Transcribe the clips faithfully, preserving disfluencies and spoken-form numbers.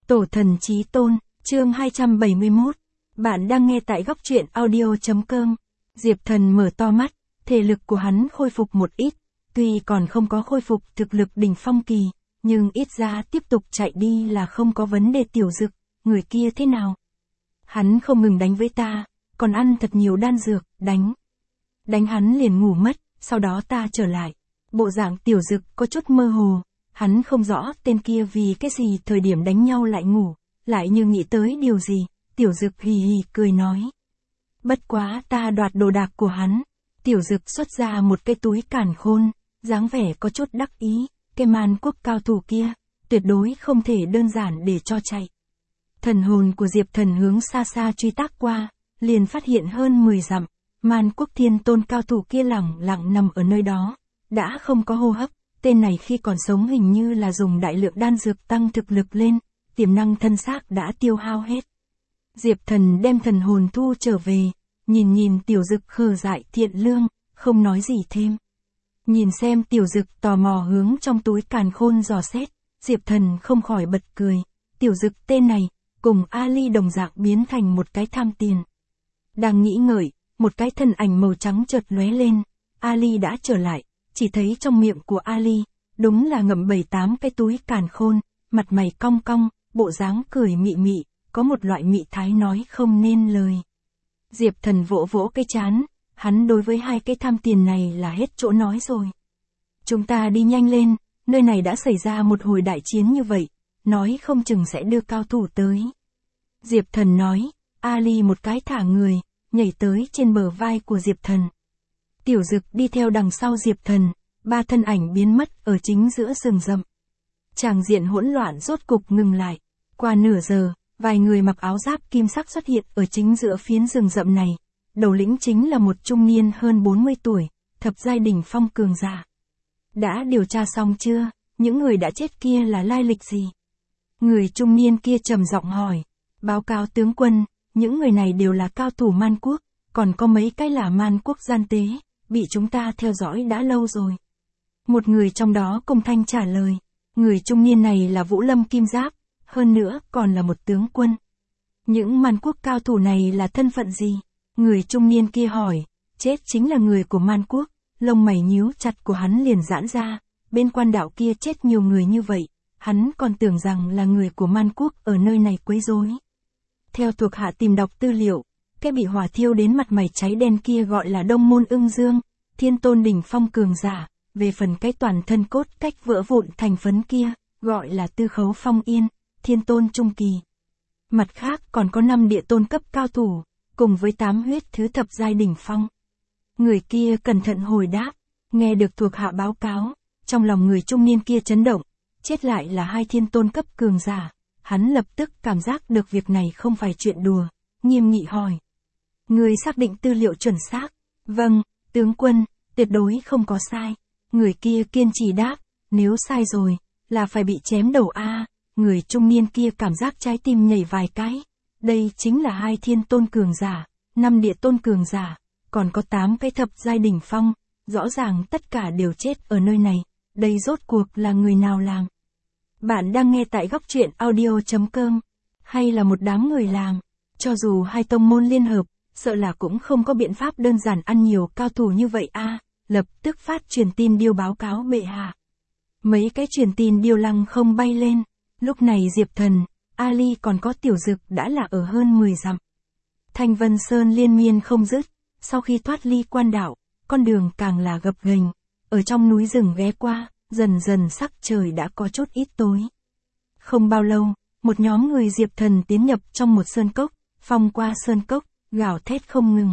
Tổ thần chí tôn, chương hai trăm bảy mươi mốt. Bạn đang nghe tại góc truyện audio.com. Diệp Thần mở to mắt, thể lực của hắn khôi phục một ít, tuy còn không có khôi phục thực lực đỉnh phong kỳ, nhưng ít ra tiếp tục chạy đi là không có vấn đề. Tiểu Dực, người kia thế nào? Hắn không ngừng đánh với ta, còn ăn thật nhiều đan dược, đánh. Đánh hắn liền ngủ mất, sau đó ta trở lại. Bộ dạng Tiểu Dực có chút mơ hồ, hắn không rõ tên kia vì cái gì thời điểm đánh nhau lại ngủ, lại như nghĩ tới điều gì. Tiểu Dực hì hì cười nói. Bất quá ta đoạt đồ đạc của hắn. Tiểu Dực xuất ra một cái túi càn khôn, dáng vẻ có chút đắc ý, cái Man Quốc cao thủ kia, tuyệt đối không thể đơn giản để cho chạy. Thần hồn của Diệp Thần hướng xa xa truy tác qua, liền phát hiện hơn mười dặm, Man Quốc thiên tôn cao thủ kia lẳng lặng nằm ở nơi đó, đã không có hô hấp. Tên này khi còn sống hình như là dùng đại lượng đan dược tăng thực lực lên, tiềm năng thân xác đã tiêu hao hết. Diệp Thần đem thần hồn thu trở về, nhìn nhìn Tiểu Dực khờ dại thiện lương, không nói gì thêm. Nhìn xem Tiểu Dực tò mò hướng trong túi càn khôn dò xét, Diệp Thần không khỏi bật cười. Tiểu Dực tên này, cùng Ali đồng dạng biến thành một cái tham tiền. Đang nghĩ ngợi, một cái thân ảnh màu trắng chợt lóe lên, Ali đã trở lại, chỉ thấy trong miệng của Ali, đúng là ngậm bảy tám cái túi càn khôn, mặt mày cong cong, bộ dáng cười mị mị, có một loại mị thái nói không nên lời. Diệp Thần vỗ vỗ cái trán, hắn đối với hai cái tham tiền này là hết chỗ nói rồi. Chúng ta đi nhanh lên, nơi này đã xảy ra một hồi đại chiến như vậy, nói không chừng sẽ đưa cao thủ tới. Diệp Thần nói, Ali một cái thả người, nhảy tới trên bờ vai của Diệp Thần. Tiểu Dực đi theo đằng sau Diệp Thần, ba thân ảnh biến mất ở chính giữa rừng rậm. Tràng diện hỗn loạn rốt cục ngừng lại. Qua nửa giờ, vài người mặc áo giáp kim sắc xuất hiện ở chính giữa phiến rừng rậm này. Đầu lĩnh chính là một trung niên hơn bốn mươi tuổi, thập giai đỉnh phong cường giả. Đã điều tra xong chưa? Những người đã chết kia là lai lịch gì? Người trung niên kia trầm giọng hỏi. Báo cáo tướng quân, những người này đều là cao thủ Man Quốc, còn có mấy cái là Man Quốc gian tế, bị chúng ta theo dõi đã lâu rồi. Một người trong đó công thanh trả lời. Người trung niên này là Vũ Lâm Kim Giáp, hơn nữa còn là một tướng quân. Những Man Quốc cao thủ này là thân phận gì? Người trung niên kia hỏi. Chết chính là người của Man Quốc. Lông mày nhíu chặt của hắn liền giãn ra. Bên quan đảo kia chết nhiều người như vậy, hắn còn tưởng rằng là người của Man Quốc ở nơi này quấy rối. Theo thuộc hạ tìm đọc tư liệu, cái bị hỏa thiêu đến mặt mày cháy đen kia gọi là Đông Môn Ưng Dương, thiên tôn đỉnh phong cường giả. Về phần cái toàn thân cốt cách vỡ vụn thành phấn kia, gọi là Tư Khấu Phong Yên, thiên tôn trung kỳ. Mặt khác còn có năm địa tôn cấp cao thủ, cùng với tám huyết thứ thập giai đỉnh phong. Người kia cẩn thận hồi đáp, nghe được thuộc hạ báo cáo, trong lòng người trung niên kia chấn động, chết lại là hai thiên tôn cấp cường giả. Hắn lập tức cảm giác được việc này không phải chuyện đùa, nghiêm nghị hỏi. Người xác định tư liệu chuẩn xác? Vâng, tướng quân, tuyệt đối không có sai. Người kia kiên trì đáp, nếu sai rồi, là phải bị chém đầu a. Người trung niên kia cảm giác trái tim nhảy vài cái. Đây chính là hai thiên tôn cường giả, năm địa tôn cường giả, còn có tám cái thập giai đỉnh phong, rõ ràng tất cả đều chết ở nơi này, đây rốt cuộc là người nào làm? Bạn đang nghe tại góc truyện audio.com, hay là một đám người làm? Cho dù hai tông môn liên hợp, sợ là cũng không có biện pháp đơn giản ăn nhiều cao thủ như vậy a. Lập tức phát truyền tin điêu báo cáo bệ hạ. Mấy cái truyền tin điêu lăng không bay lên. Lúc này Diệp Thần, Ali còn có Tiểu Dực đã là ở hơn mười dặm. Thanh Vân Sơn liên miên không dứt. Sau khi thoát ly quan đảo, con đường càng là gập ghềnh. Ở trong núi rừng ghé qua, dần dần sắc trời đã có chút ít tối. Không bao lâu, một nhóm người Diệp Thần tiến nhập trong một sơn cốc, phong qua sơn cốc, gào thét không ngừng.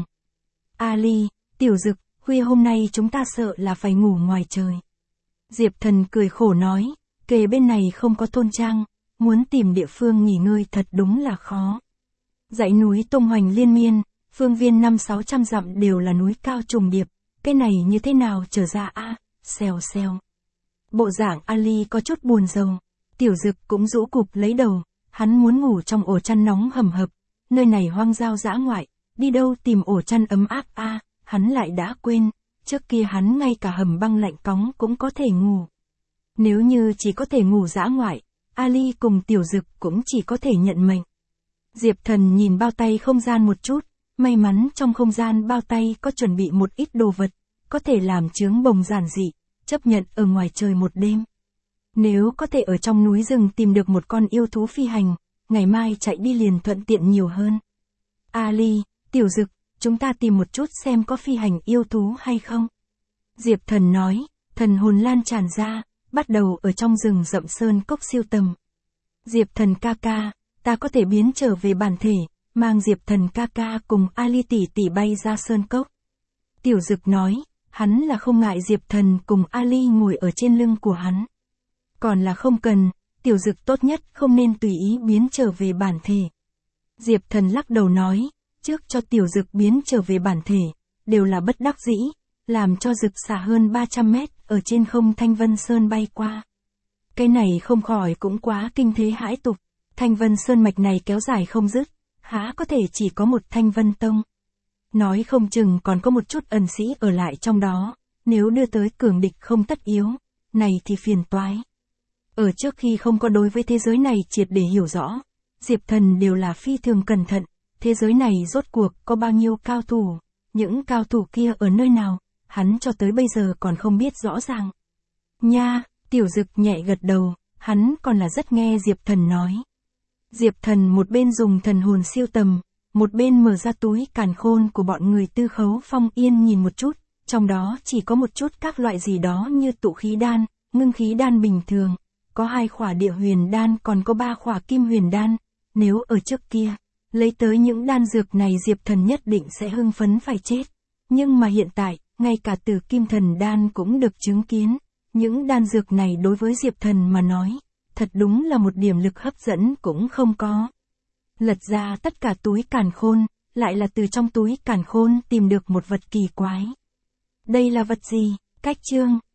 Ali, Tiểu Dực, khuya hôm nay chúng ta sợ là phải ngủ ngoài trời. Diệp Thần cười khổ nói, kề bên này không có thôn trang, muốn tìm địa phương nghỉ ngơi thật đúng là khó. Dãy núi tung hoành liên miên, phương viên năm sáu trăm dặm đều là núi cao trùng điệp, cái này như thế nào trở ra a? À, xèo xèo. Bộ dạng Ali có chút buồn rầu, Tiểu Dực cũng rũ cụp lấy đầu, hắn muốn ngủ trong ổ chăn nóng hầm hập, nơi này hoang giao dã ngoại, đi đâu tìm ổ chăn ấm áp a? À, hắn lại đã quên, trước kia hắn ngay cả hầm băng lạnh cóng cũng có thể ngủ. Nếu như chỉ có thể ngủ dã ngoại, Ali cùng Tiểu Dực cũng chỉ có thể nhận mệnh. Diệp Thần nhìn bao tay không gian một chút, may mắn trong không gian bao tay có chuẩn bị một ít đồ vật, có thể làm chướng bồng giản dị, chấp nhận ở ngoài trời một đêm. Nếu có thể ở trong núi rừng tìm được một con yêu thú phi hành, ngày mai chạy đi liền thuận tiện nhiều hơn. Ali, Tiểu Dực, chúng ta tìm một chút xem có phi hành yêu thú hay không. Diệp Thần nói, thần hồn lan tràn ra, bắt đầu ở trong rừng rậm sơn cốc siêu tầm. Diệp Thần ca ca, ta có thể biến trở về bản thể, mang Diệp Thần ca ca cùng Ali tỷ tỷ bay ra sơn cốc. Tiểu Dực nói, hắn là không ngại Diệp Thần cùng Ali ngồi ở trên lưng của hắn. Còn là không cần, Tiểu Dực tốt nhất không nên tùy ý biến trở về bản thể. Diệp Thần lắc đầu nói, trước cho Tiểu Dực biến trở về bản thể, đều là bất đắc dĩ, làm cho Dực xả hơn ba trăm mét ở trên không Thanh Vân Sơn bay qua. Cái này không khỏi cũng quá kinh thế hãi tục, Thanh Vân Sơn mạch này kéo dài không dứt, há có thể chỉ có một Thanh Vân Tông. Nói không chừng còn có một chút ẩn sĩ ở lại trong đó, nếu đưa tới cường địch không tất yếu, này thì phiền toái. Ở trước khi không có đối với thế giới này triệt để hiểu rõ, Diệp Thần đều là phi thường cẩn thận, thế giới này rốt cuộc có bao nhiêu cao thủ, những cao thủ kia ở nơi nào, hắn cho tới bây giờ còn không biết rõ ràng. Nha, Tiểu Dực nhẹ gật đầu, hắn còn là rất nghe Diệp Thần nói. Diệp Thần một bên dùng thần hồn siêu tầm, một bên mở ra túi càn khôn của bọn người Tư Khấu Phong Yên nhìn một chút, trong đó chỉ có một chút các loại gì đó như tụ khí đan, ngưng khí đan bình thường, có hai khỏa địa huyền đan còn có ba khỏa kim huyền đan, nếu ở trước kia, lấy tới những đan dược này Diệp Thần nhất định sẽ hưng phấn phải chết. Nhưng mà hiện tại, ngay cả từ kim thần đan cũng được chứng kiến, những đan dược này đối với Diệp Thần mà nói, thật đúng là một điểm lực hấp dẫn cũng không có. Lật ra tất cả túi càn khôn, lại là từ trong túi càn khôn tìm được một vật kỳ quái. Đây là vật gì? Cách chương